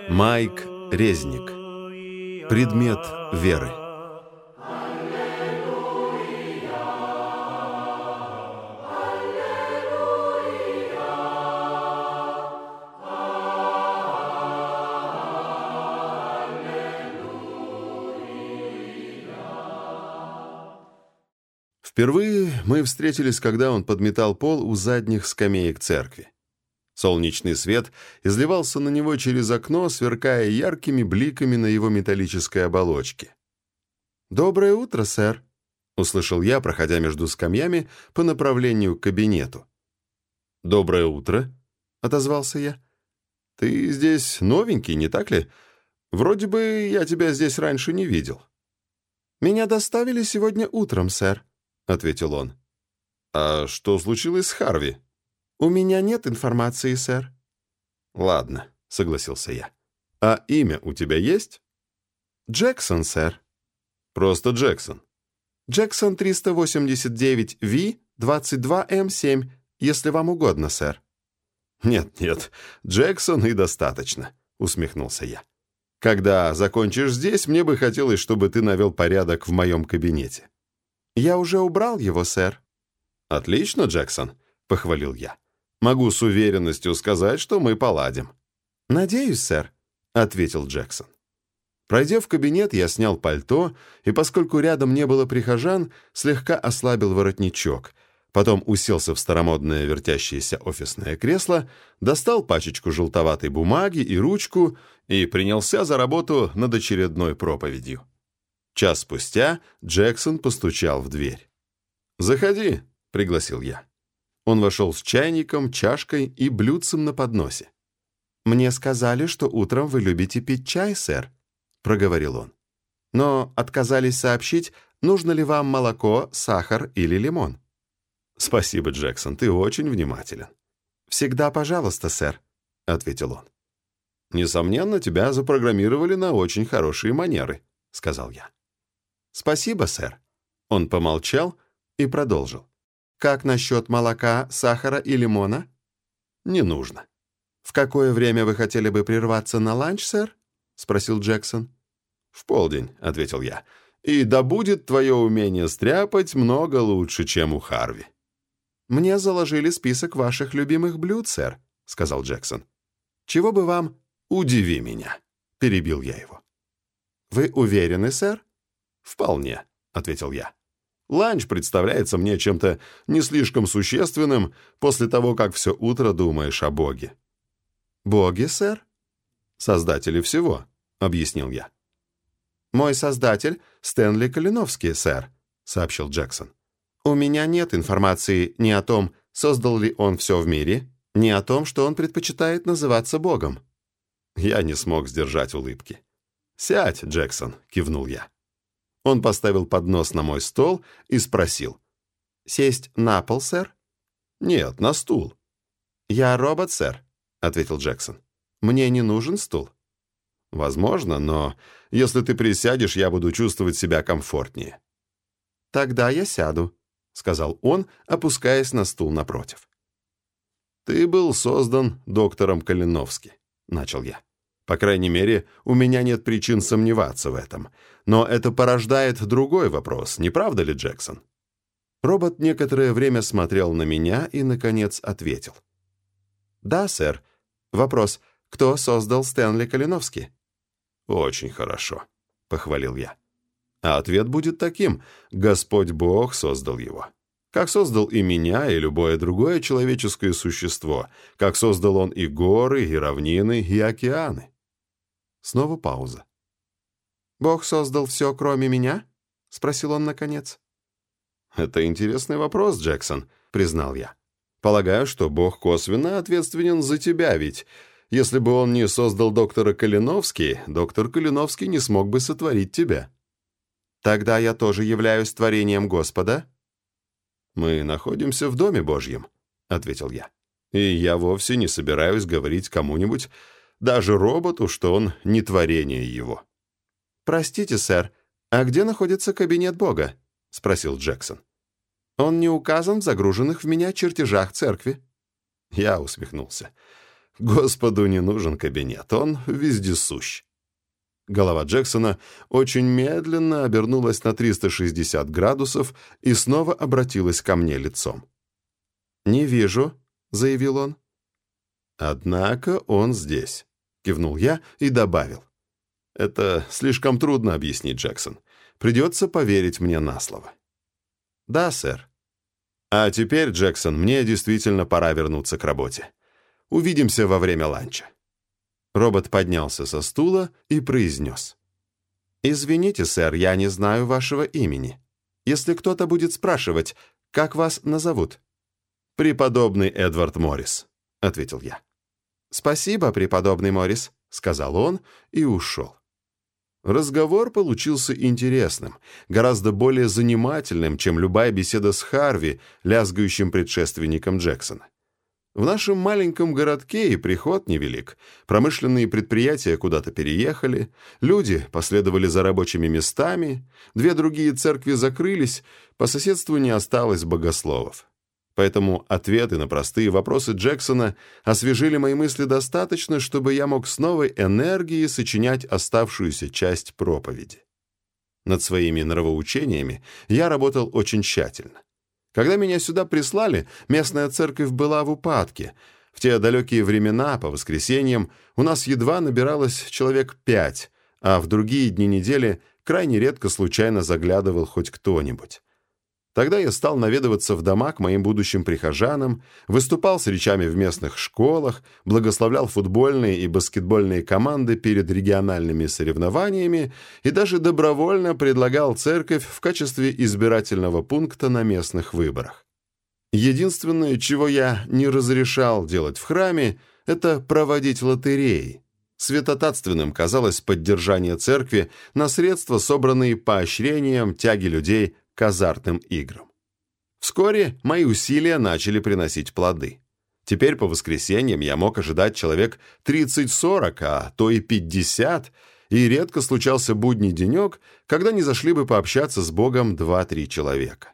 Майк Резник. Предмет веры. Впервые мы встретились, когда он подметал пол у задних скамеек церкви. Солнечный свет изливался на него через окно, сверкая яркими бликами на его металлической оболочке. «Доброе утро, сэр», — услышал я, проходя между скамьями по направлению к кабинету. «Доброе утро», — отозвался я. «Ты здесь новенький, не так ли? Вроде бы я тебя здесь раньше не видел». «Меня доставили сегодня утром, сэр», — ответил он. «А что случилось с Харви?» «У меня нет информации, сэр». «Ладно», — согласился я. «А имя у тебя есть?» «Джексон, сэр». «Просто Джексон». «Джексон 389V 22M7, если вам угодно, сэр». «Нет, Джексон и достаточно», — усмехнулся я. «Когда закончишь здесь, мне бы хотелось, чтобы ты навел порядок в моем кабинете». «Я уже убрал его, сэр». «Отлично, Джексон», — похвалил я. «Могу с уверенностью сказать, что мы поладим». «Надеюсь, сэр», — ответил Джексон. Пройдя в кабинет, я снял пальто, и, поскольку рядом не было прихожан, слегка ослабил воротничок, потом уселся в старомодное вертящееся офисное кресло, достал пачечку желтоватой бумаги и ручку и принялся за работу над очередной проповедью. Час спустя Джексон постучал в дверь. «Заходи», — пригласил я. Он вошел с чайником, чашкой и блюдцем на подносе. «Мне сказали, что утром вы любите пить чай, сэр», — проговорил он. «Но отказались сообщить, нужно ли вам молоко, сахар или лимон». «Спасибо, Джексон, ты очень внимателен». «Всегда пожалуйста, сэр», — ответил он. «Несомненно, тебя запрограммировали на очень хорошие манеры», — сказал я. «Спасибо, сэр». Он помолчал и продолжил. «Как насчет молока, сахара и лимона?» «Не нужно». «В какое время вы хотели бы прерваться на ланч, сэр?» — спросил Джексон. «В полдень», — ответил я. «И да будет твое умение стряпать много лучше, чем у Харви». «Мне заложили список ваших любимых блюд, сэр», — сказал Джексон. «Чего бы вам...» «Удиви меня», — перебил я его. «Вы уверены, сэр?» «Вполне», — ответил я. «Ланч представляется мне чем-то не слишком существенным после того, как все утро думаешь о Боге». «Боге, сэр?» «Создателе всего», — объяснил я. «Мой создатель — Стэнли Калиновский, сэр», — сообщил Джексон. «У меня нет информации ни о том, создал ли он все в мире, ни о том, что он предпочитает называться Богом». Я не смог сдержать улыбки. «Сядь, Джексон», — кивнул я. Он поставил поднос на мой стол и спросил. «Сесть на пол, сэр?» «Нет, на стул». «Я робот, сэр», — ответил Джексон. «Мне не нужен стул». «Возможно, но если ты присядешь, я буду чувствовать себя комфортнее». «Тогда я сяду», — сказал он, опускаясь на стул напротив. «Ты был создан доктором Калиновски», — начал я. «По крайней мере, у меня нет причин сомневаться в этом. Но это порождает другой вопрос, не правда ли, Джексон?» Робот некоторое время смотрел на меня и, наконец, ответил. «Да, сэр. Вопрос, кто создал Стэнли Калиновски?» «Очень хорошо», — похвалил я. А ответ будет таким: Господь Бог создал его. Как создал и меня, и любое другое человеческое существо, как создал он и горы, и равнины, и океаны. Снова пауза. «Бог создал все, кроме меня?» — спросил он наконец. «Это интересный вопрос, Джексон», — признал я. «Полагаю, что Бог косвенно ответственен за тебя, ведь если бы он не создал доктора Калиновски, доктор Калиновски не смог бы сотворить тебя». «Тогда я тоже являюсь творением Господа?» «Мы находимся в Доме Божьем», — ответил я. «И я вовсе не собираюсь говорить кому-нибудь, даже роботу, что он не творение его». «Простите, сэр, а где находится кабинет Бога?» — спросил Джексон. «Он не указан в загруженных в меня чертежах церкви». Я усмехнулся. Господу не нужен кабинет, он вездесущ». Голова Джексона очень медленно обернулась на 360 градусов и снова обратилась ко мне лицом. «Не вижу», — заявил он. «Однако он здесь», — кивнул я и добавил. «Это слишком трудно объяснить, Джексон. Придется поверить мне на слово». «Да, сэр». «А теперь, Джексон, мне действительно пора вернуться к работе. Увидимся во время ланча». Робот поднялся со стула и произнес. «Извините, сэр, я не знаю вашего имени. Если кто-то будет спрашивать, как вас назовут?» «Преподобный Эдвард Моррис», — ответил я. «Спасибо, преподобный Моррис», — сказал он и ушел. Разговор получился интересным, гораздо более занимательным, чем любая беседа с Харви, лязгающим предшественником Джексона. В нашем маленьком городке и приход невелик. Промышленные предприятия куда-то переехали, люди последовали за рабочими местами, 2 другие церкви закрылись, по соседству не осталось богословов. Поэтому ответы на простые вопросы Джексона освежили мои мысли достаточно, чтобы я мог с новой энергией сочинять оставшуюся часть проповеди. Над своими нравоучениями я работал очень тщательно. Когда меня сюда прислали, местная церковь была в упадке. В те далекие времена, по воскресеньям, у нас едва набиралось человек 5, а в другие дни недели крайне редко случайно заглядывал хоть кто-нибудь. Тогда я стал наведываться в дома к моим будущим прихожанам, выступал с речами в местных школах, благословлял футбольные и баскетбольные команды перед региональными соревнованиями и даже добровольно предлагал церковь в качестве избирательного пункта на местных выборах. Единственное, чего я не разрешал делать в храме, это проводить лотереи. Святотатственным казалось поддержание церкви на средства, собранные поощрением тяги людей к азартным играм. Вскоре мои усилия начали приносить плоды. Теперь по воскресеньям я мог ожидать человек 30-40, а то и 50, и редко случался будний денек, когда не зашли бы пообщаться с Богом 2-3 человека.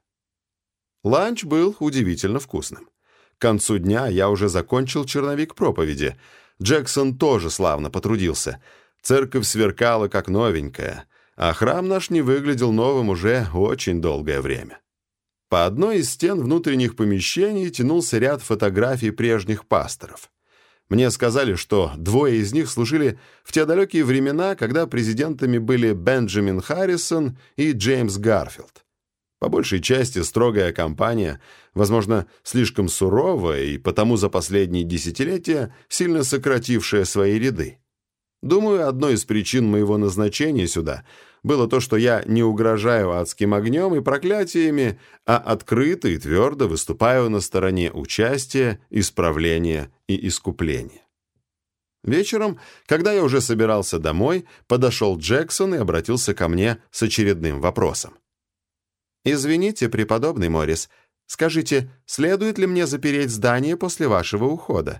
Ланч был удивительно вкусным. К концу дня я уже закончил черновик проповеди. Джексон тоже славно потрудился. Церковь сверкала как новенькая, а храм наш не выглядел новым уже очень долгое время. По одной из стен внутренних помещений тянулся ряд фотографий прежних пасторов. Мне сказали, что 2 из них служили в те далекие времена, когда президентами были Бенджамин Харрисон и Джеймс Гарфилд. По большей части строгая компания, возможно, слишком суровая и потому за последние десятилетия сильно сократившая свои ряды. Думаю, одной из причин моего назначения сюда было то, что я не угрожаю адским огнем и проклятиями, а открыто и твердо выступаю на стороне участия, исправления и искупления. Вечером, когда я уже собирался домой, подошел Джексон и обратился ко мне с очередным вопросом. «Извините, преподобный Моррис, скажите, следует ли мне запереть здание после вашего ухода?»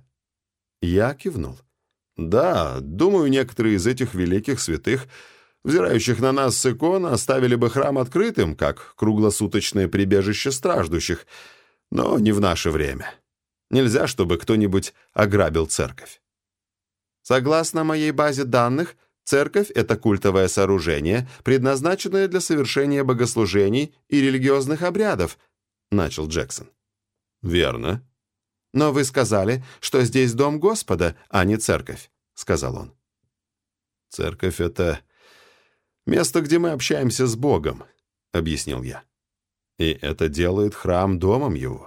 Я кивнул. «Да, думаю, некоторые из этих великих святых, взирающих на нас с икон, оставили бы храм открытым, как круглосуточное прибежище страждущих, но не в наше время. Нельзя, чтобы кто-нибудь ограбил церковь». «Согласно моей базе данных, церковь — это культовое сооружение, предназначенное для совершения богослужений и религиозных обрядов», — начал Джексон. «Верно». «Но вы сказали, что здесь дом Господа, а не церковь», — сказал он. «Церковь — это место, где мы общаемся с Богом», — объяснил я. «И это делает храм домом его».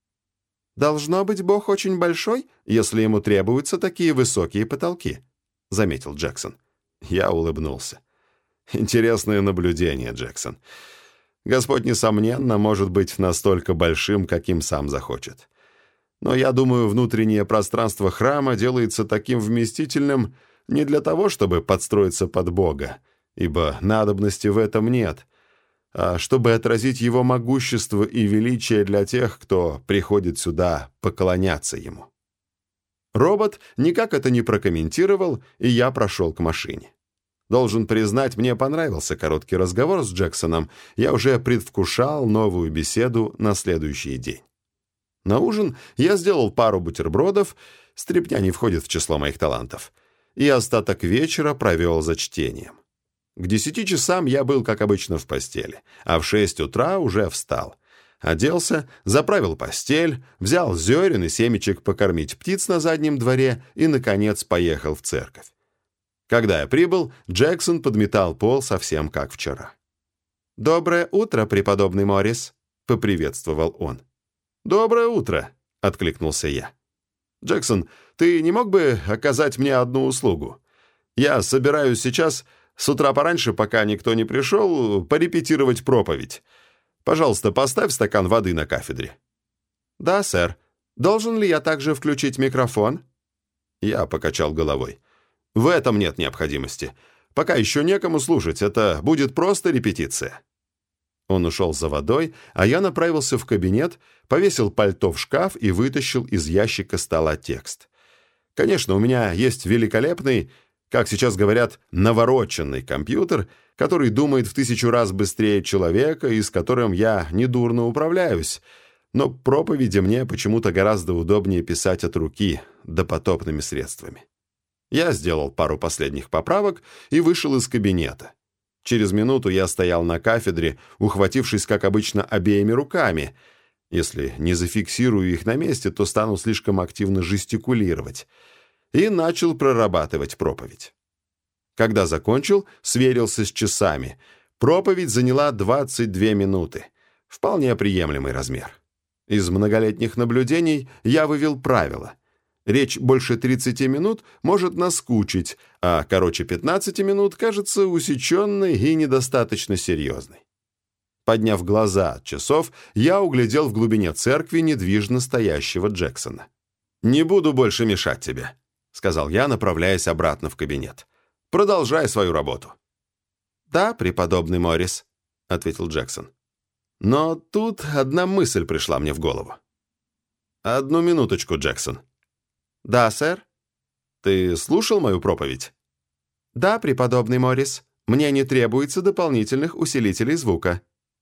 «Должно быть, Бог очень большой, если ему требуются такие высокие потолки», — заметил Джексон. Я улыбнулся. «Интересное наблюдение, Джексон. Господь, несомненно, может быть настолько большим, каким сам захочет. Но я думаю, внутреннее пространство храма делается таким вместительным не для того, чтобы подстроиться под Бога, ибо надобности в этом нет, а чтобы отразить его могущество и величие для тех, кто приходит сюда поклоняться ему». Робот никак это не прокомментировал, и я прошел к машине. Должен признать, мне понравился короткий разговор с Джексоном, я уже предвкушал новую беседу на следующий день. На ужин я сделал пару бутербродов, стряпня не входит в число моих талантов, и остаток вечера провел за чтением. К 10 часам я был, как обычно, в постели, а в 6 утра уже встал. Оделся, заправил постель, взял зерен и семечек покормить птиц на заднем дворе и, наконец, поехал в церковь. Когда я прибыл, Джексон подметал пол совсем как вчера. «Доброе утро, преподобный Моррис», — поприветствовал он. «Доброе утро», — откликнулся я. «Джексон, ты не мог бы оказать мне одну услугу? Я собираюсь сейчас, с утра пораньше, пока никто не пришел, порепетировать проповедь. Пожалуйста, поставь стакан воды на кафедре». «Да, сэр. Должен ли я также включить микрофон?» Я покачал головой. «В этом нет необходимости. Пока еще некому слушать, это будет просто репетиция». Он ушел за водой, а я направился в кабинет, повесил пальто в шкаф и вытащил из ящика стола текст. Конечно, у меня есть великолепный, как сейчас говорят, навороченный компьютер, который думает в 1000 раз быстрее человека и с которым я недурно управляюсь, но проповеди мне почему-то гораздо удобнее писать от руки, допотопными средствами. Я сделал пару последних поправок и вышел из кабинета. Через минуту я стоял на кафедре, ухватившись, как обычно, обеими руками. Если не зафиксирую их на месте, то стану слишком активно жестикулировать. И начал прорабатывать проповедь. Когда закончил, сверился с часами. Проповедь заняла 22 минуты. Вполне приемлемый размер. Из многолетних наблюдений я вывел правило. Речь больше 30 минут может наскучить, а короче 15 минут кажется усеченной и недостаточно серьезной. Подняв глаза от часов, я углядел в глубине церкви недвижно стоящего Джексона. «Не буду больше мешать тебе», — сказал я, направляясь обратно в кабинет. «Продолжай свою работу». «Да, преподобный Моррис», — ответил Джексон. Но тут одна мысль пришла мне в голову. «Одну минуточку, Джексон». «Да, сэр». «Ты слушал мою проповедь?» «Да, преподобный Моррис. Мне не требуется дополнительных усилителей звука».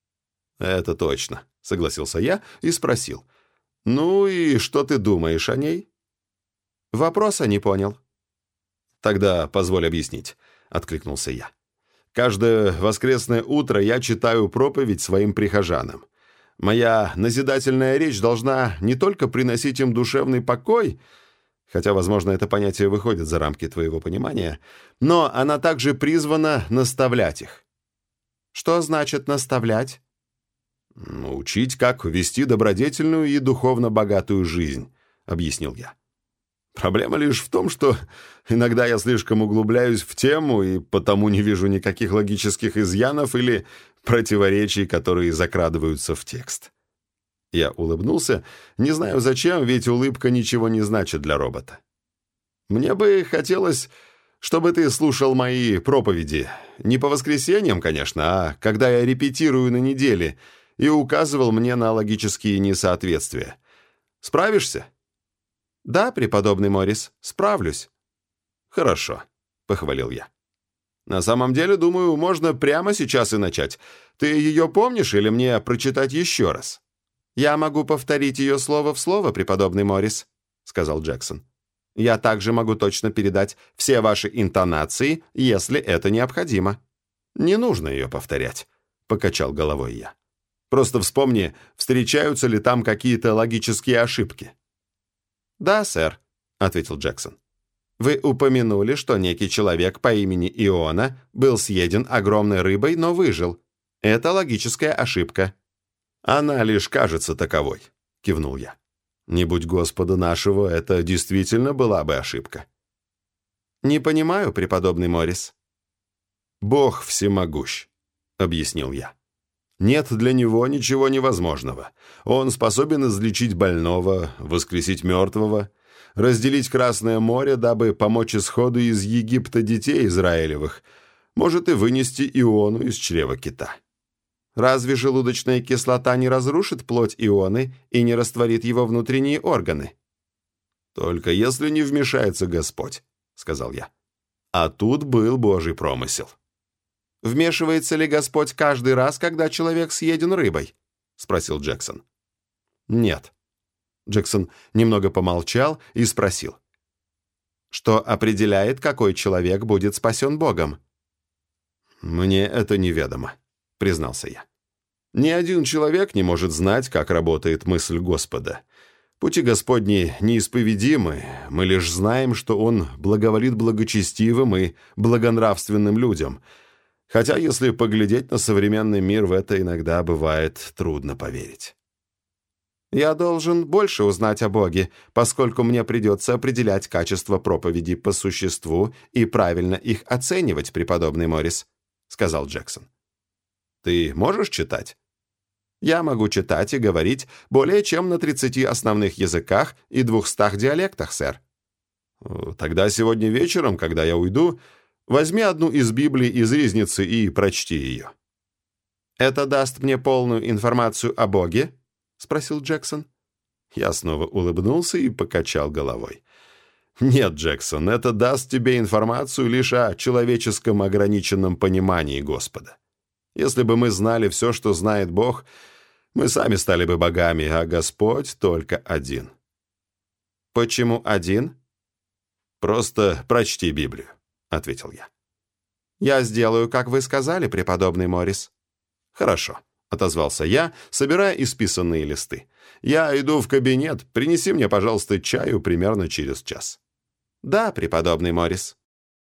«Это точно», — согласился я и спросил. «Ну и что ты думаешь о ней?» «Вопроса не понял». «Тогда позволь объяснить», — откликнулся я. «Каждое воскресное утро я читаю проповедь своим прихожанам. Моя назидательная речь должна не только приносить им душевный покой, хотя, возможно, это понятие выходит за рамки твоего понимания, но она также призвана наставлять их». «Что значит наставлять?» «Учить, как вести добродетельную и духовно богатую жизнь», — объяснил я. «Проблема лишь в том, что иногда я слишком углубляюсь в тему и потому не вижу никаких логических изъянов или противоречий, которые закрадываются в текст». Я улыбнулся, не знаю зачем, ведь улыбка ничего не значит для робота. «Мне бы хотелось, чтобы ты слушал мои проповеди. Не по воскресеньям, конечно, а когда я репетирую на неделе, и указывал мне на логические несоответствия. Справишься?» «Да, преподобный Моррис, справлюсь». «Хорошо», — похвалил я. «На самом деле, думаю, можно прямо сейчас и начать. Ты ее помнишь или мне прочитать еще раз?» «Я могу повторить ее слово в слово, преподобный Моррис», — сказал Джексон. «Я также могу точно передать все ваши интонации, если это необходимо». «Не нужно ее повторять», — покачал головой я. «Просто вспомни, встречаются ли там какие-то логические ошибки». «Да, сэр», — ответил Джексон. «Вы упомянули, что некий человек по имени Иона был съеден огромной рыбой, но выжил. Это логическая ошибка». «Она лишь кажется таковой», — кивнул я. «Не будь Господа нашего, это действительно была бы ошибка». «Не понимаю, преподобный Моррис». «Бог всемогущ», — объяснил я. «Нет для него ничего невозможного. Он способен излечить больного, воскресить мертвого, разделить Красное море, дабы помочь исходу из Египта детей Израилевых, может и вынести Иону из чрева кита». «Разве желудочная кислота не разрушит плоть Ионы и не растворит его внутренние органы?» «Только если не вмешается Господь», — сказал я. А тут был Божий промысел. «Вмешивается ли Господь каждый раз, когда человек съеден рыбой?» — спросил Джексон. «Нет». Джексон немного помолчал и спросил. «Что определяет, какой человек будет спасен Богом?» «Мне это неведомо», — признался я. «Ни один человек не может знать, как работает мысль Господа. Пути Господни неисповедимы, мы лишь знаем, что Он благоволит благочестивым и благонравственным людям, хотя, если поглядеть на современный мир, в это иногда бывает трудно поверить». «Я должен больше узнать о Боге, поскольку мне придется определять качество проповеди по существу и правильно их оценивать, преподобный Моррис», — сказал Джексон. «Ты можешь читать?» «Я могу читать и говорить более чем на 30 основных языках и 200 диалектах, сэр». «Тогда сегодня вечером, когда я уйду, возьми одну из Библий из ризницы и прочти ее». «Это даст мне полную информацию о Боге?» — спросил Джексон. Я снова улыбнулся и покачал головой. «Нет, Джексон, это даст тебе информацию лишь о человеческом ограниченном понимании Господа. Если бы мы знали все, что знает Бог, мы сами стали бы богами, а Господь только один». «Почему один?» «Просто прочти Библию», — ответил я. «Я сделаю, как вы сказали, преподобный Моррис». «Хорошо», — отозвался я, собирая исписанные листы. «Я иду в кабинет. Принеси мне, пожалуйста, чаю примерно через час». «Да, преподобный Моррис».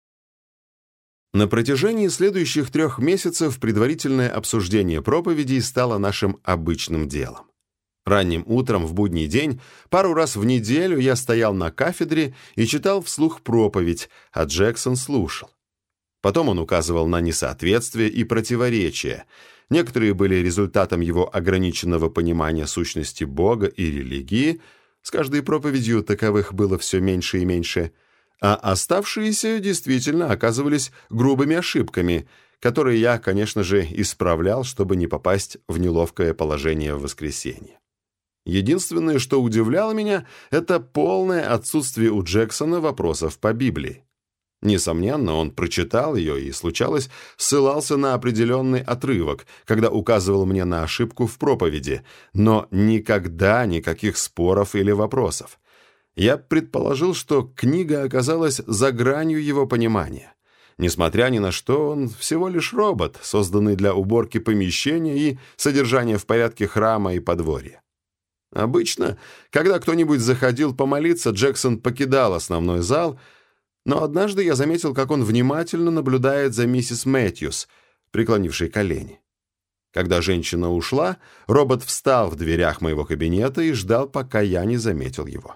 На протяжении следующих 3 месяцев предварительное обсуждение проповедей стало нашим обычным делом. Ранним утром в будний день пару раз в неделю я стоял на кафедре и читал вслух проповедь, а Джексон слушал. Потом он указывал на несоответствия и противоречия. Некоторые были результатом его ограниченного понимания сущности Бога и религии, с каждой проповедью таковых было все меньше и меньше, а оставшиеся действительно оказывались грубыми ошибками, которые я, конечно же, исправлял, чтобы не попасть в неловкое положение в воскресенье. Единственное, что удивляло меня, это полное отсутствие у Джексона вопросов по Библии. Несомненно, он прочитал ее и, случалось, ссылался на определенный отрывок, когда указывал мне на ошибку в проповеди, но никогда никаких споров или вопросов. Я предположил, что книга оказалась за гранью его понимания. Несмотря ни на что, он всего лишь робот, созданный для уборки помещения и содержания в порядке храма и подворья. Обычно, когда кто-нибудь заходил помолиться, Джексон покидал основной зал, но однажды я заметил, как он внимательно наблюдает за миссис Мэтьюс, преклонившей колени. Когда женщина ушла, робот встал в дверях моего кабинета и ждал, пока я не заметил его.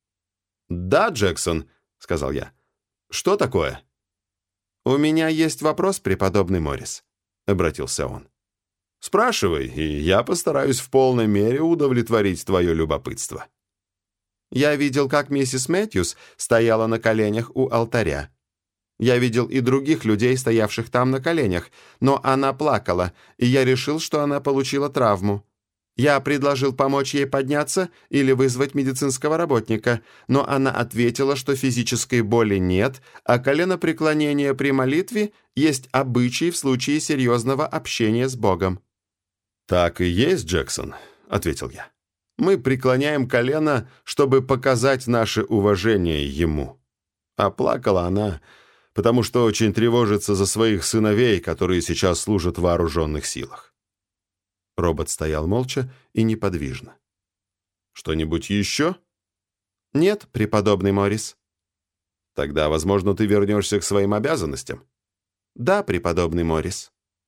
«Да, Джексон», — сказал я. «Что такое?» «У меня есть вопрос, преподобный Моррис», — обратился он. «Спрашивай, и я постараюсь в полной мере удовлетворить твое любопытство». «Я видел, как миссис Мэтьюс стояла на коленях у алтаря. Я видел и других людей, стоявших там на коленях, но она плакала, и я решил, что она получила травму. Я предложил помочь ей подняться или вызвать медицинского работника, но она ответила, что физической боли нет, а коленопреклонение при молитве есть обычай в случае серьезного общения с Богом». «Так и есть, Джексон», — ответил я. «Мы преклоняем колено, чтобы показать наше уважение Ему». А плакала она, потому что очень тревожится за своих сыновей, которые сейчас служат в вооруженных силах. Робот стоял молча и неподвижно. «Что-нибудь еще?» «Нет, преподобный Моррис». «Тогда, возможно, ты вернешься к своим обязанностям?» «Да, преподобный Моррис».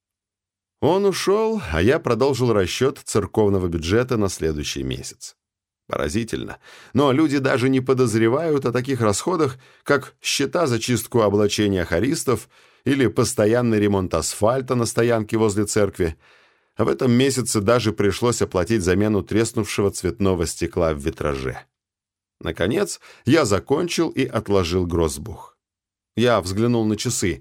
Он ушел, а я продолжил расчет церковного бюджета на следующий месяц. Поразительно, но люди даже не подозревают о таких расходах, как счета за чистку облачения хористов или постоянный ремонт асфальта на стоянке возле церкви. А в этом месяце даже пришлось оплатить замену треснувшего цветного стекла в витраже. Наконец, я закончил и отложил гроссбух. Я взглянул на часы.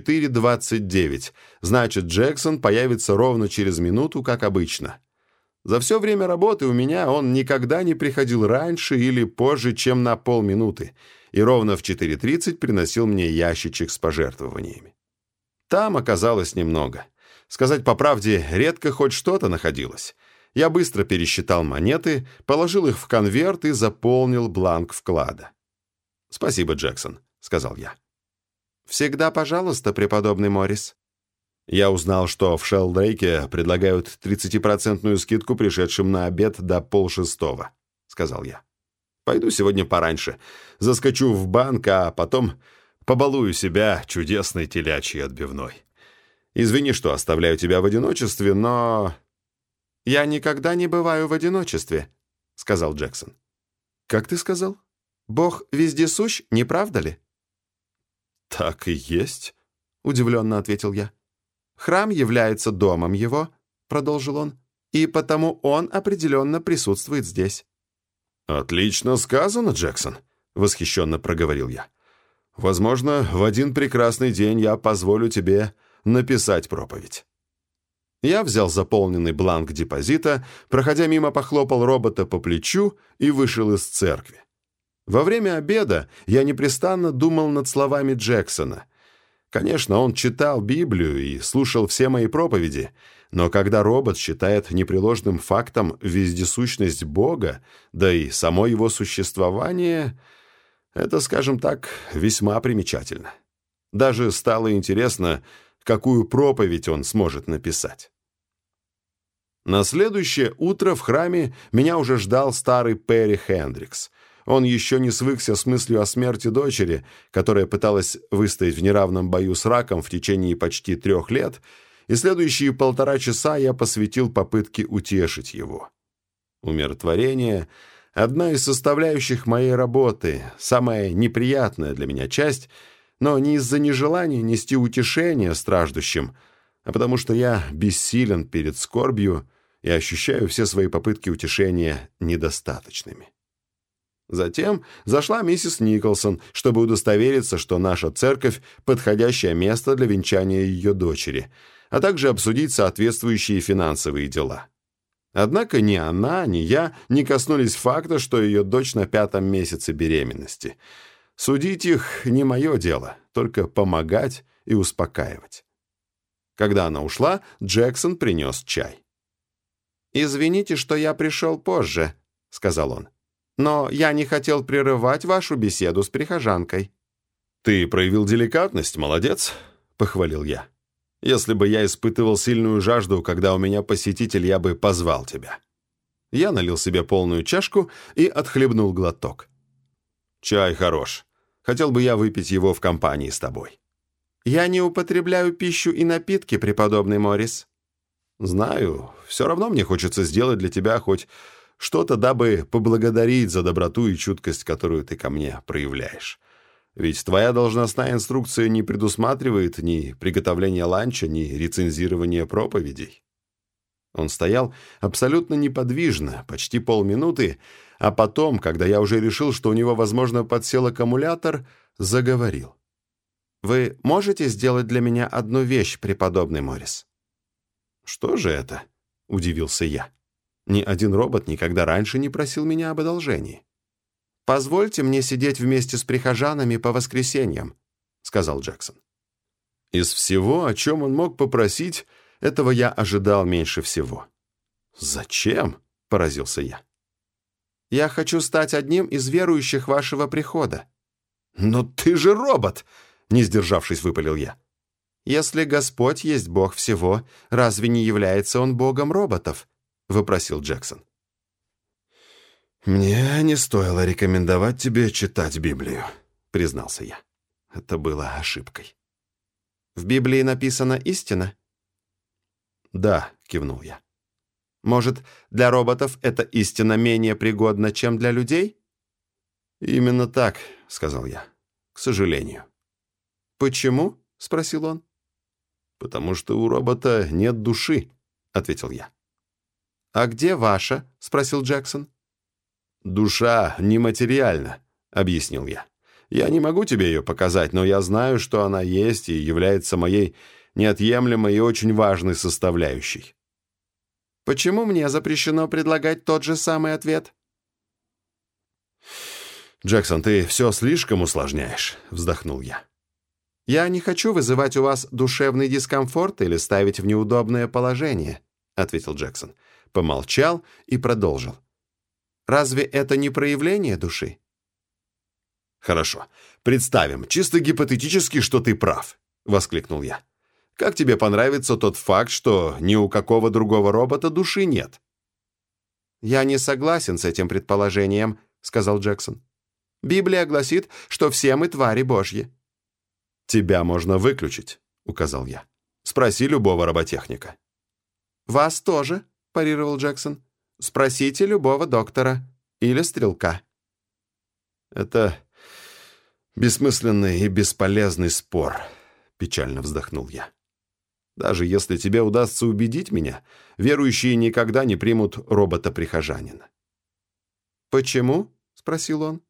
4:29. Значит, Джексон появится ровно через минуту, как обычно. За все время работы у меня он никогда не приходил раньше или позже, чем на полминуты, и ровно в 4:30 приносил мне ящичек с пожертвованиями. Там оказалось немного. Сказать по правде, редко хоть что-то находилось. Я быстро пересчитал монеты, положил их в конверт и заполнил бланк вклада. «Спасибо, Джексон», — сказал я. «Всегда пожалуйста, преподобный Моррис». Я узнал, что в Шелдрейке предлагают 30% скидку пришедшим на обед до 5:30, сказал я. «Пойду сегодня пораньше, заскочу в банк, а потом побалую себя чудесной телячьей отбивной. Извини, что оставляю тебя в одиночестве, но...» «Я никогда не бываю в одиночестве», — сказал Джексон. «Как ты сказал?» «Бог вездесущ, не правда ли?» «Так и есть», — удивленно ответил я. «Храм является домом его», — продолжил он, «и потому он определенно присутствует здесь». «Отлично сказано, Джексон», — восхищенно проговорил я. «Возможно, в один прекрасный день я позволю тебе написать проповедь». Я взял заполненный бланк депозита, проходя мимо, похлопал робота по плечу и вышел из церкви. Во время обеда я непрестанно думал над словами Джексона. Конечно, он читал Библию и слушал все мои проповеди, но когда робот считает непреложным фактом вездесущность Бога, да и само его существование, это, скажем так, весьма примечательно. Даже стало интересно, какую проповедь он сможет написать. На следующее утро в храме меня уже ждал старый Перри Хендрикс. Он еще не свыкся с мыслью о смерти дочери, которая пыталась выстоять в неравном бою с раком в течение почти 3 лет, и следующие 1,5 часа я посвятил попытке утешить его. Умиротворение — одна из составляющих моей работы, самая неприятная для меня часть, но не из-за нежелания нести утешение страждущим, а потому что я бессилен перед скорбью и ощущаю все свои попытки утешения недостаточными. Затем зашла миссис Николсон, чтобы удостовериться, что наша церковь – подходящее место для венчания ее дочери, а также обсудить соответствующие финансовые дела. Однако ни она, ни я не коснулись факта, что ее дочь на 5-м месяце беременности. Судить их не мое дело, только помогать и успокаивать. Когда она ушла, Джексон принес чай. «Извините, что я пришел позже», — сказал он. «Но я не хотел прерывать вашу беседу с прихожанкой». «Ты проявил деликатность, молодец», — похвалил я. «Если бы я испытывал сильную жажду, когда у меня посетитель, я бы позвал тебя». Я налил себе полную чашку и отхлебнул глоток. «Чай хорош. Хотел бы я выпить его в компании с тобой». «Я не употребляю пищу и напитки, преподобный Моррис». «Знаю. Все равно мне хочется сделать для тебя хоть что-то, дабы поблагодарить за доброту и чуткость, которую ты ко мне проявляешь. Ведь твоя должностная инструкция не предусматривает ни приготовления ланча, ни рецензирования проповедей». Он стоял абсолютно неподвижно, почти полминуты, а потом, когда я уже решил, что у него, возможно, подсел аккумулятор, заговорил. «Вы можете сделать для меня одну вещь, преподобный Моррис?» «Что же это?» — удивился я. Ни один робот никогда раньше не просил меня об одолжении. «Позвольте мне сидеть вместе с прихожанами по воскресеньям», — сказал Джексон. Из всего, о чем он мог попросить, этого я ожидал меньше всего. «Зачем?» — поразился я. «Я хочу стать одним из верующих вашего прихода». «Но ты же робот!» — не сдержавшись, выпалил я. «Если Господь есть Бог всего, разве не является Он Богом роботов?» — вопросил Джексон. «Мне не стоило рекомендовать тебе читать Библию», — признался я. Это было ошибкой. «В Библии написана истина?» «Да», — кивнул я. «Может, для роботов эта истина менее пригодна, чем для людей?» «Именно так», — сказал я. «К сожалению». «Почему?» — спросил он. «Потому что у робота нет души», — ответил я. «А где ваша?» — спросил Джексон. «Душа нематериальна», — объяснил я. «Я не могу тебе ее показать, но я знаю, что она есть и является моей неотъемлемой и очень важной составляющей». «Почему мне запрещено предлагать тот же самый ответ?» «Джексон, ты все слишком усложняешь», — вздохнул я. «Я не хочу вызывать у вас душевный дискомфорт или ставить в неудобное положение», — ответил Джексон. помолчал и продолжил. «Разве это не проявление души?» «Хорошо. Представим, чисто гипотетически, что ты прав», — воскликнул я. «Как тебе понравится тот факт, что ни у какого другого робота души нет?» «Я не согласен с этим предположением», — сказал Джексон. «Библия гласит, что все мы твари Божьи». «Тебя можно выключить», — указал я. «Спроси любого роботехника». «Вас тоже», — парировал Джексон. «Спросите любого доктора или стрелка». «Это бессмысленный и бесполезный спор», — печально вздохнул я. «Даже если тебе удастся убедить меня, верующие никогда не примут робота-прихожанина». «Почему?» — спросил он.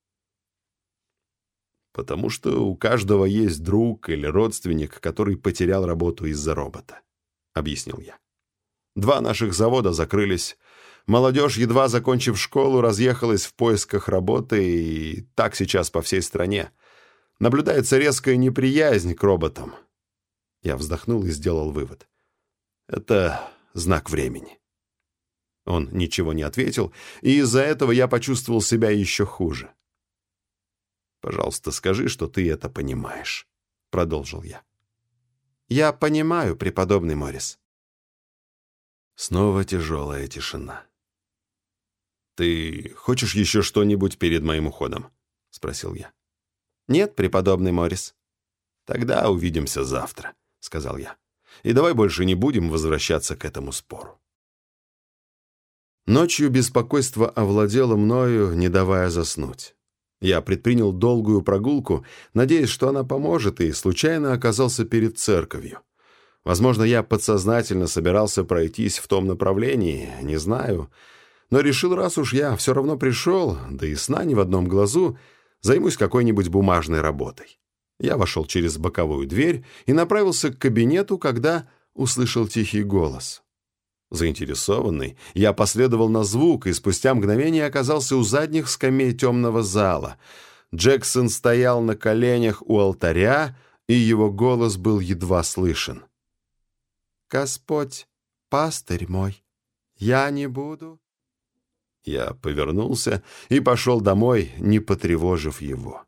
«Потому что у каждого есть друг или родственник, который потерял работу из-за робота», — объяснил я. 2 наших завода закрылись. Молодежь, едва закончив школу, разъехалась в поисках работы, и так сейчас по всей стране. Наблюдается резкая неприязнь к роботам. Я вздохнул и сделал вывод. Это знак времени. Он ничего не ответил, и из-за этого я почувствовал себя еще хуже. «Пожалуйста, скажи, что ты это понимаешь», — продолжил я. «Я понимаю, преподобный Моррис». Снова тяжелая тишина. «Ты хочешь еще что-нибудь перед моим уходом?» — спросил я. «Нет, преподобный Моррис». «Тогда увидимся завтра», — сказал я. «И давай больше не будем возвращаться к этому спору». Ночью беспокойство овладело мною, не давая заснуть. Я предпринял долгую прогулку, надеясь, что она поможет, и случайно оказался перед церковью. Возможно, я подсознательно собирался пройтись в том направлении, не знаю, но решил, раз уж я все равно пришел, да и сна не в одном глазу, займусь какой-нибудь бумажной работой. Я вошел через боковую дверь и направился к кабинету, когда услышал тихий голос. Заинтересованный, я последовал на звук и спустя мгновение оказался у задних скамей темного зала. Джексон стоял на коленях у алтаря, и его голос был едва слышен. «Господь, пастырь мой, я не буду...» Я повернулся и пошел домой, не потревожив его.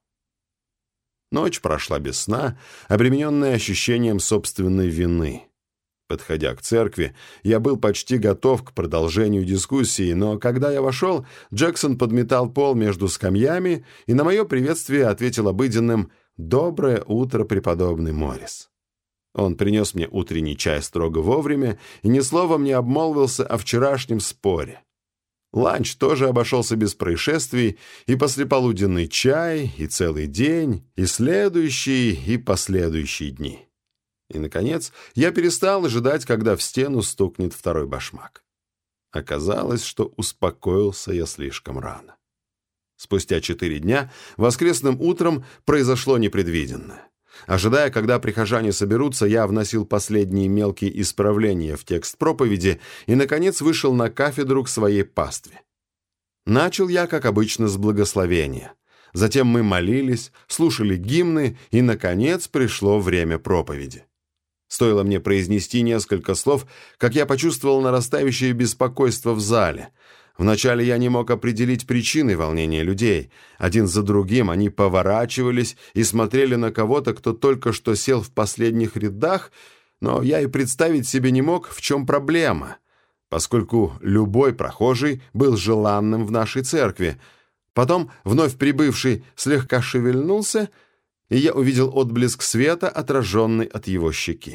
Ночь прошла без сна, обремененная ощущением собственной вины. Подходя к церкви, я был почти готов к продолжению дискуссии, но когда я вошел, Джексон подметал пол между скамьями и на мое приветствие ответил обыденным «Доброе утро, преподобный Моррис». Он принес мне утренний чай строго вовремя и ни словом не обмолвился о вчерашнем споре. Ланч тоже обошелся без происшествий, и послеполуденный чай, и целый день, и следующие, и последующие дни. И, наконец, я перестал ожидать, когда в стену стукнет второй башмак. Оказалось, что успокоился я слишком рано. Спустя 4 дня, воскресным утром, произошло непредвиденное. Ожидая, когда прихожане соберутся, я вносил последние мелкие исправления в текст проповеди и, наконец, вышел на кафедру к своей пастве. Начал я, как обычно, с благословения. Затем мы молились, слушали гимны, и, наконец, пришло время проповеди. Стоило мне произнести несколько слов, как я почувствовал нарастающее беспокойство в зале. Вначале я не мог определить причины волнения людей. Один за другим они поворачивались и смотрели на кого-то, кто только что сел в последних рядах, но я и представить себе не мог, в чем проблема, поскольку любой прохожий был желанным в нашей церкви. Потом вновь прибывший слегка шевельнулся, и я увидел отблеск света, отраженный от его щеки.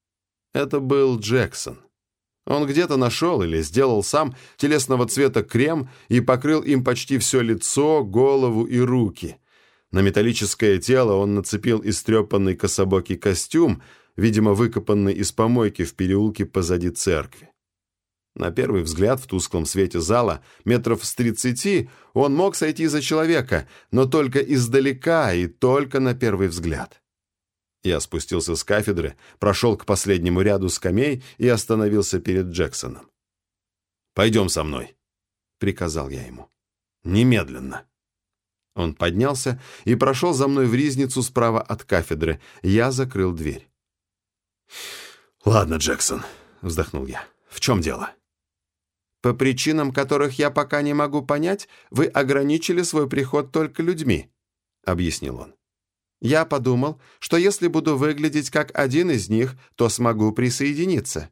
Это был Джексон. Он где-то нашел или сделал сам телесного цвета крем и покрыл им почти все лицо, голову и руки. На металлическое тело он нацепил истрепанный кособокий костюм, видимо, выкопанный из помойки в переулке позади церкви. На первый взгляд в тусклом свете зала, метров с 30, он мог сойти за человека, но только издалека и только на первый взгляд. Я спустился с кафедры, прошел к последнему ряду скамей и остановился перед Джексоном. «Пойдем со мной», — приказал я ему. «Немедленно». Он поднялся и прошел за мной в ризницу справа от кафедры. Я закрыл дверь. «Ладно, Джексон», — вздохнул я. «В чем дело?» По причинам, которых я пока не могу понять, вы ограничили свой приход только людьми», — объяснил он. «Я подумал, что если буду выглядеть как один из них, то смогу присоединиться».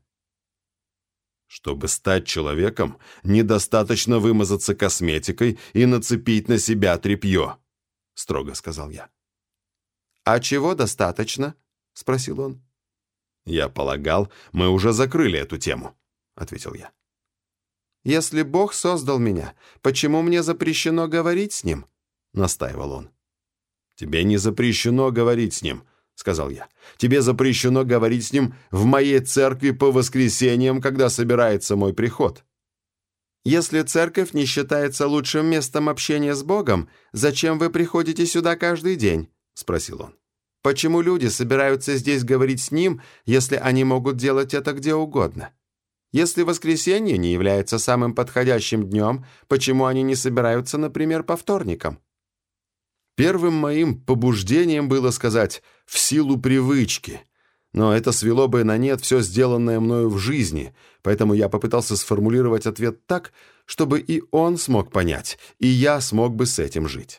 «Чтобы стать человеком, недостаточно вымазаться косметикой и нацепить на себя тряпье», — строго сказал я. «А чего достаточно?» — спросил он. «Я полагал, мы уже закрыли эту тему», — ответил я. «Если Бог создал меня, почему мне запрещено говорить с Ним?» — настаивал он. «Тебе не запрещено говорить с Ним», — сказал я. «Тебе запрещено говорить с Ним в моей церкви по воскресеньям, когда собирается мой приход». «Если церковь не считается лучшим местом общения с Богом, зачем вы приходите сюда каждый день?» — спросил он. «Почему люди собираются здесь говорить с Ним, если они могут делать это где угодно? Если воскресенье не является самым подходящим днем, почему они не собираются, например, по вторникам?» Первым моим побуждением было сказать «в силу привычки», но это свело бы на нет все сделанное мною в жизни, поэтому я попытался сформулировать ответ так, чтобы и он смог понять, и я смог бы с этим жить.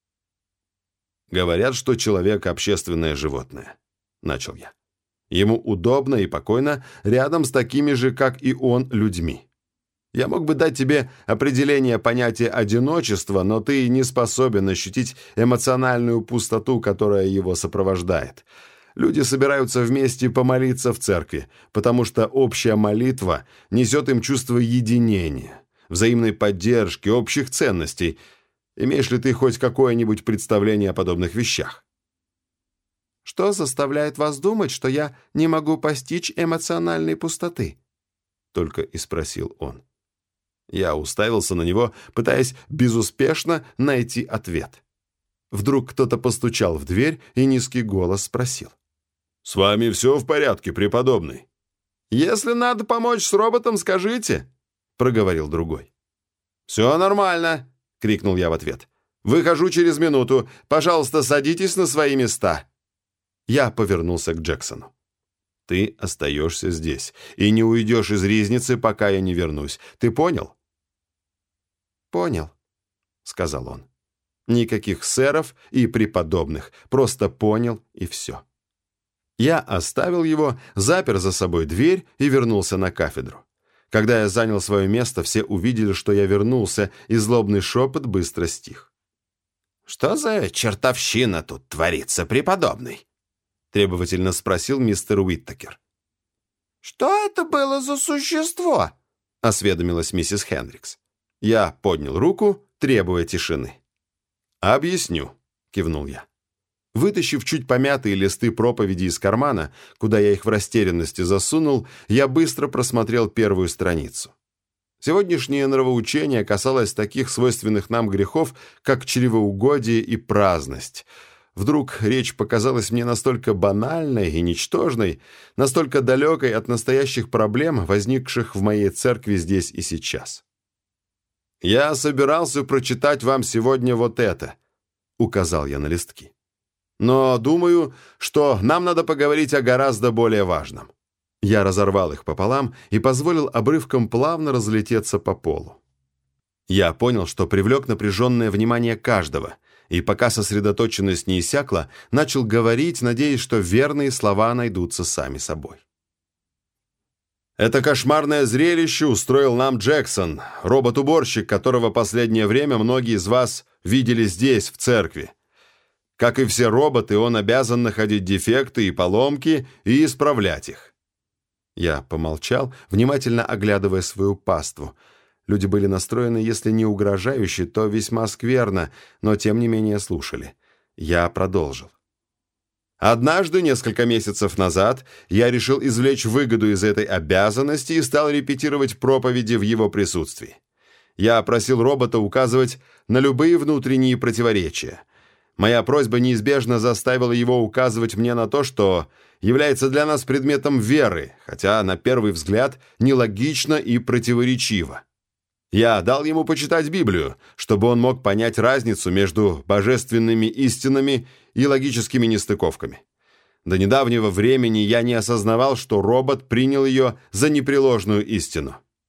«Говорят, что человек – общественное животное», – начал я. «Ему удобно и покойно рядом с такими же, как и он, людьми. Я мог бы дать тебе определение понятия одиночества, но ты не способен ощутить эмоциональную пустоту, которая его сопровождает. Люди собираются вместе помолиться в церкви, потому что общая молитва несет им чувство единения, взаимной поддержки, общих ценностей. Имеешь ли ты хоть какое-нибудь представление о подобных вещах?» «Что заставляет вас думать, что я не могу постичь эмоциональной пустоты?» Только и спросил он. Я уставился на него, пытаясь безуспешно найти ответ. Вдруг кто-то постучал в дверь, и низкий голос спросил. «С вами все в порядке, преподобный?» «Если надо помочь с роботом, скажите», — проговорил другой. «Все нормально», — крикнул я в ответ. «Выхожу через минуту. Пожалуйста, садитесь на свои места». Я повернулся к Джексону. «Ты остаешься здесь и не уйдешь из ризницы, пока я не вернусь. Ты понял?» «Понял», — сказал он. «Никаких сэров и преподобных. Просто понял, и все». Я оставил его, запер за собой дверь и вернулся на кафедру. Когда я занял свое место, все увидели, что я вернулся, и злобный шепот быстро стих. «Что за чертовщина тут творится, преподобный?» — требовательно спросил мистер Уиттакер. «Что это было за существо?» — осведомилась миссис Хендрикс. Я поднял руку, требуя тишины. «Объясню», — кивнул я. Вытащив чуть помятые листы проповеди из кармана, куда я их в растерянности засунул, я быстро просмотрел первую страницу. Сегодняшнее нравоучение касалось таких свойственных нам грехов, как чревоугодие и праздность. Вдруг речь показалась мне настолько банальной и ничтожной, настолько далекой от настоящих проблем, возникших в моей церкви здесь и сейчас. «Я собирался прочитать вам сегодня вот это», — указал я на листки. «Но думаю, что нам надо поговорить о гораздо более важном». Я разорвал их пополам и позволил обрывкам плавно разлететься по полу. Я понял, что привлек напряженное внимание каждого, и пока сосредоточенность не иссякла, начал говорить, надеясь, что верные слова найдутся сами собой. Это кошмарное зрелище устроил нам Джексон, робот-уборщик, которого последнее время многие из вас видели здесь, в церкви. Как и все роботы, он обязан находить дефекты и поломки и исправлять их. Я помолчал, внимательно оглядывая свою паству. Люди были настроены, если не угрожающе, то весьма скверно, но тем не менее слушали. Я продолжил. Однажды, несколько месяцев назад, я решил извлечь выгоду из этой обязанности и стал репетировать проповеди в его присутствии. Я просил робота указывать на любые внутренние противоречия. Моя просьба неизбежно заставила его указывать мне на то, что является для нас предметом веры, хотя на первый взгляд нелогично и противоречиво. Я дал ему почитать Библию, чтобы он мог понять разницу между божественными истинами и логическими нестыковками. До недавнего времени я не осознавал, что робот принял ее за непреложную истину.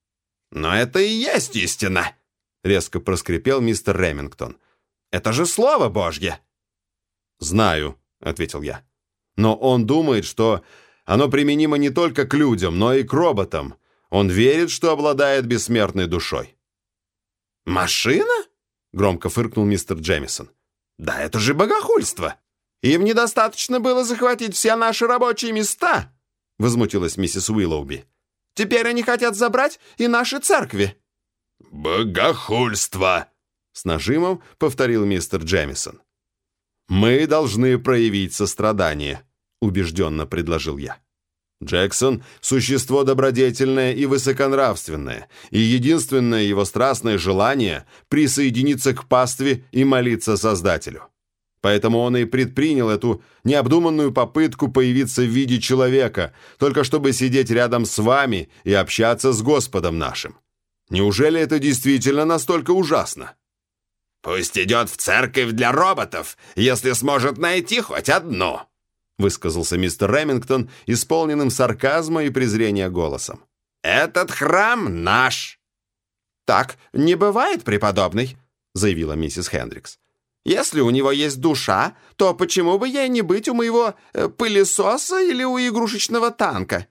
«Но это и есть истина!» — резко проскрипел мистер Ремингтон. «Это же слово Божье!» «Знаю», — ответил я. «Но он думает, что оно применимо не только к людям, но и к роботам. Он верит, что обладает бессмертной душой». «Машина?» — громко фыркнул мистер Джемисон. «Да это же богохульство! Им недостаточно было захватить все наши рабочие места!» — возмутилась миссис Уиллоуби. «Теперь они хотят забрать и наши церкви!» «Богохульство!» — с нажимом повторил мистер Джемисон. «Мы должны проявить сострадание», — убежденно предложил я. Джексон – существо добродетельное и высоконравственное, и единственное его страстное желание – присоединиться к пастве и молиться Создателю. Поэтому он и предпринял эту необдуманную попытку появиться в виде человека, только чтобы сидеть рядом с вами и общаться с Господом нашим. Неужели это действительно настолько ужасно? «Пусть идет в церковь для роботов, если сможет найти хоть одну», высказался мистер Ремингтон, исполненным сарказма и презрения голосом. «Этот храм наш!» «Так не бывает, преподобный», — заявила миссис Хендрикс. «Если у него есть душа, то почему бы ей не быть у моего пылесоса или у игрушечного танка?»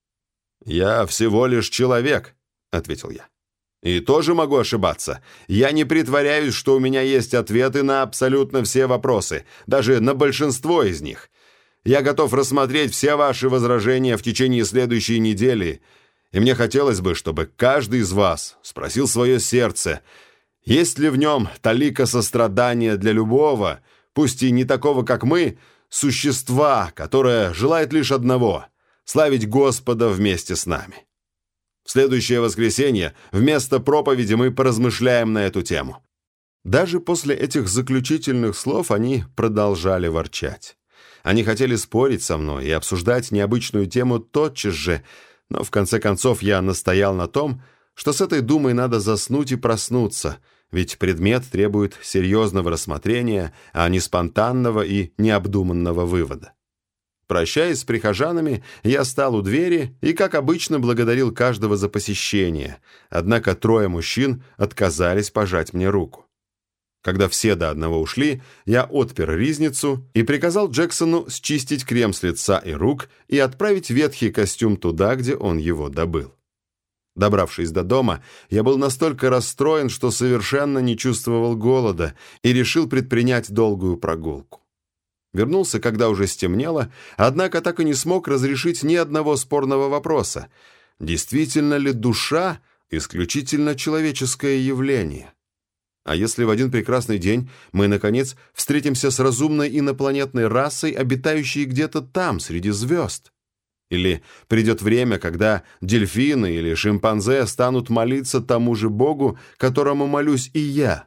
«Я всего лишь человек», — ответил я. «И тоже могу ошибаться. Я не притворяюсь, что у меня есть ответы на абсолютно все вопросы, даже на большинство из них. Я готов рассмотреть все ваши возражения в течение следующей недели, и мне хотелось бы, чтобы каждый из вас спросил свое сердце, есть ли в нем талика сострадания для любого, пусть и не такого, как мы, существа, которое желает лишь одного – славить Господа вместе с нами. В следующее воскресенье вместо проповеди мы поразмышляем на эту тему». Даже после этих заключительных слов они продолжали ворчать. Они хотели спорить со мной и обсуждать необычную тему тотчас же, но в конце концов я настоял на том, что с этой думой надо заснуть и проснуться, ведь предмет требует серьезного рассмотрения, а не спонтанного и необдуманного вывода. Прощаясь с прихожанами, я стал у двери и, как обычно, благодарил каждого за посещение, однако 3 мужчин отказались пожать мне руку. Когда все до одного ушли, я отпер ризницу и приказал Джексону счистить крем с лица и рук и отправить ветхий костюм туда, где он его добыл. Добравшись до дома, я был настолько расстроен, что совершенно не чувствовал голода и решил предпринять долгую прогулку. Вернулся, когда уже стемнело, однако так и не смог разрешить ни одного спорного вопроса. Действительно ли душа – исключительно человеческое явление? А если в один прекрасный день мы, наконец, встретимся с разумной инопланетной расой, обитающей где-то там, среди звезд? Или придет время, когда дельфины или шимпанзе станут молиться тому же Богу, которому молюсь и я?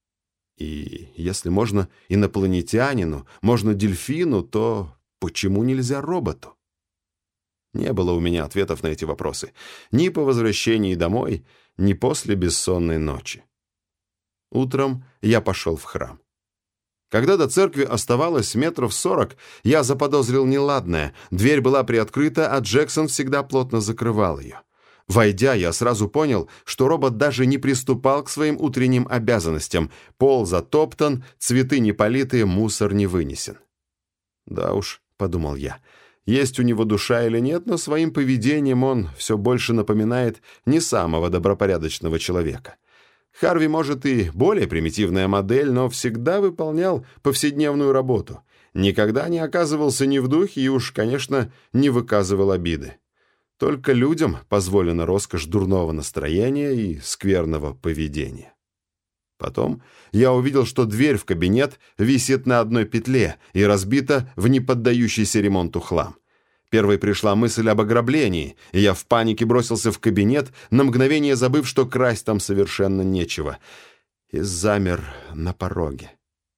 И если можно инопланетянину, можно дельфину, то почему нельзя роботу? Не было у меня ответов на эти вопросы ни по возвращении домой, ни после бессонной ночи. Утром я пошел в храм. Когда до церкви оставалось 40 метров, я заподозрил неладное. Дверь была приоткрыта, а Джексон всегда плотно закрывал ее. Войдя, я сразу понял, что робот даже не приступал к своим утренним обязанностям. Пол затоптан, цветы не политы, мусор не вынесен. «Да уж», — подумал я, — есть у него душа или нет, но своим поведением он все больше напоминает не самого добропорядочного человека. Харви, может, и более примитивная модель, но всегда выполнял повседневную работу. Никогда не оказывался ни в духе и уж, конечно, не выказывал обиды. Только людям позволена роскошь дурного настроения и скверного поведения. Потом я увидел, что дверь в кабинет висит на одной петле и разбита в неподдающийся ремонту хлам. Первой пришла мысль об ограблении, и я в панике бросился в кабинет, на мгновение забыв, что красть там совершенно нечего, и замер на пороге.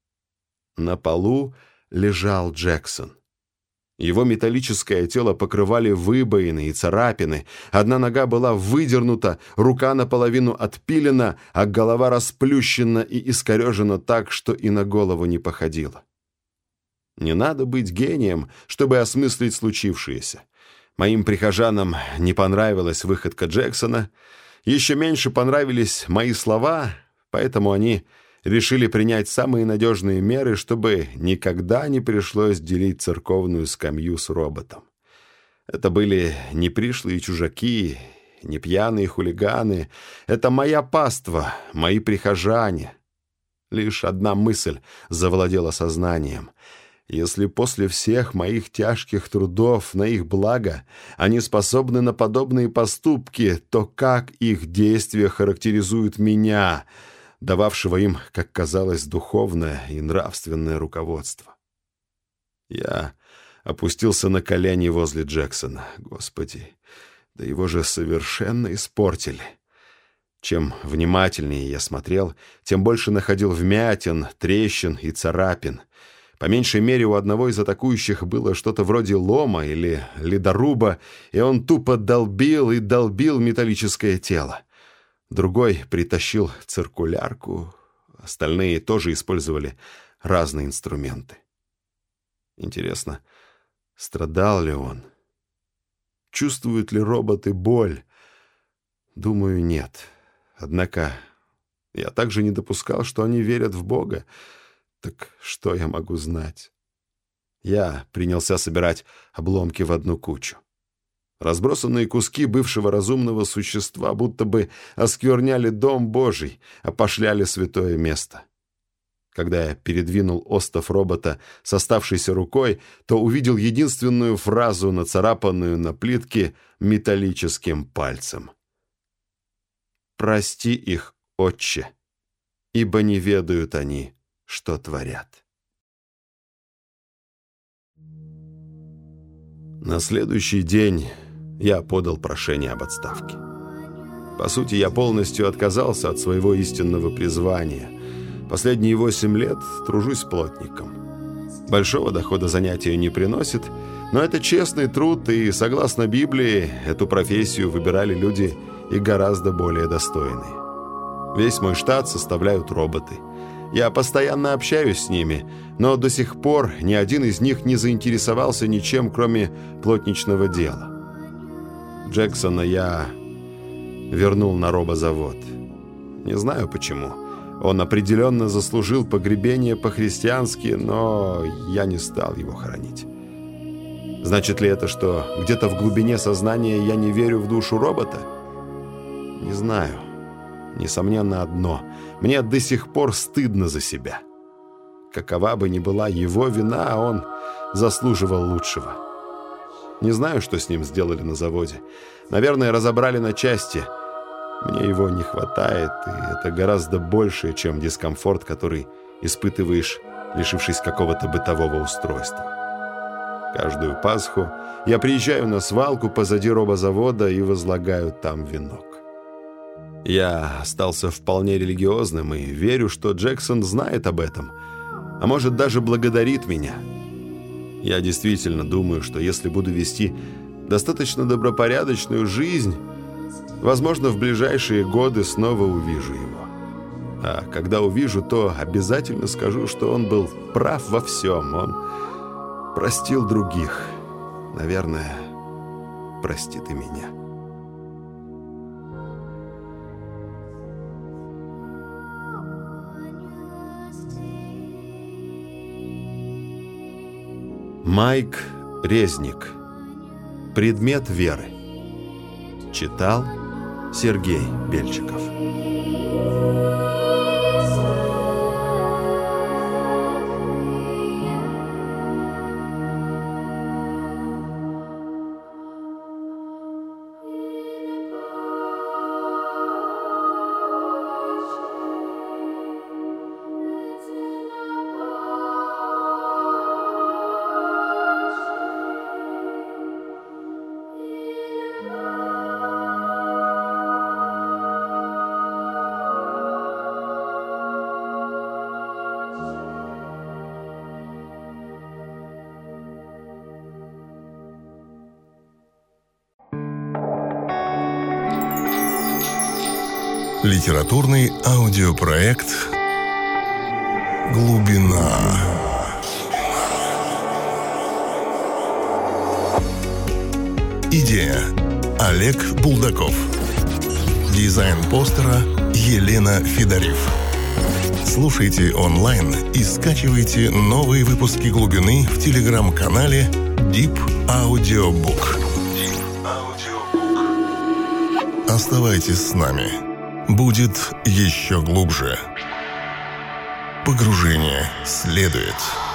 На полу лежал Джексон. Его металлическое тело покрывали выбоины и царапины, одна нога была выдернута, рука наполовину отпилена, а голова расплющена и искорежена так, что и на голову не походила. Не надо быть гением, чтобы осмыслить случившееся. Моим прихожанам не понравилась выходка Джексона. еще меньше понравились мои слова, поэтому они решили принять самые надежные меры, чтобы никогда не пришлось делить церковную скамью с роботом. Это были не пришлые чужаки, не пьяные хулиганы. Это моя паства, мои прихожане. Лишь одна мысль завладела сознанием. Если после всех моих тяжких трудов на их благо они способны на подобные поступки, то как их действия характеризуют меня, дававшего им, как казалось, духовное и нравственное руководство? Я опустился на колени возле Джексона. Господи, да его же совершенно испортили. Чем внимательнее я смотрел, тем больше находил вмятин, трещин и царапин. По меньшей мере, у одного из атакующих было что-то вроде лома или ледоруба, и он тупо долбил и долбил металлическое тело. Другой притащил циркулярку, остальные тоже использовали разные инструменты. Интересно, страдал ли он? Чувствуют ли роботы боль? Думаю, нет. Однако я также не допускал, что они верят в Бога. Так что я могу знать? Я принялся собирать обломки в одну кучу. Разбросанные куски бывшего разумного существа будто бы оскверняли дом Божий, опошляли святое место. Когда я передвинул остов робота с оставшейся рукой, то увидел единственную фразу, нацарапанную на плитке металлическим пальцем. «Прости их, Отче, ибо не ведают они, что творят». На следующий день я подал прошение об отставке. По сути, я полностью отказался от своего истинного призвания. Последние 8 лет тружусь плотником. Большого дохода занятие не приносит, но это честный труд, и, согласно Библии, эту профессию выбирали люди и гораздо более достойные. Весь мой штат составляют роботы. Я постоянно общаюсь с ними, но до сих пор ни один из них не заинтересовался ничем, кроме плотничного дела. Джексона я вернул на робозавод. Не знаю почему. Он определенно заслужил погребение по-христиански, но я не стал его хоронить. Значит ли это, что где-то в глубине сознания я не верю в душу робота? Не знаю. Несомненно одно. Мне до сих пор стыдно за себя. Какова бы ни была его вина, он заслуживал лучшего. Не знаю, что с ним сделали на заводе. Наверное, разобрали на части. Мне его не хватает, и это гораздо больше, чем дискомфорт, который испытываешь, лишившись какого-то бытового устройства. Каждую Пасху я приезжаю на свалку позади робозавода и возлагаю там венок. Я остался вполне религиозным и верю, что Джексон знает об этом, а может даже благодарит меня. Я действительно думаю, что если буду вести достаточно добропорядочную жизнь, возможно, в ближайшие годы снова увижу его. А когда увижу, то обязательно скажу, что он был прав во всем. Он простил других. Наверное, простит и меня. Майк Резник. Предмет веры. Читал Сергей Бельчиков. Литературный аудиопроект «Глубина». Идея: Олег Булдаков. Дизайн постера Елена Федорив. Слушайте онлайн и скачивайте новые выпуски «Глубины» в телеграм-канале Deep Audiobook. Оставайтесь с нами. Будет еще глубже. Погружение следует.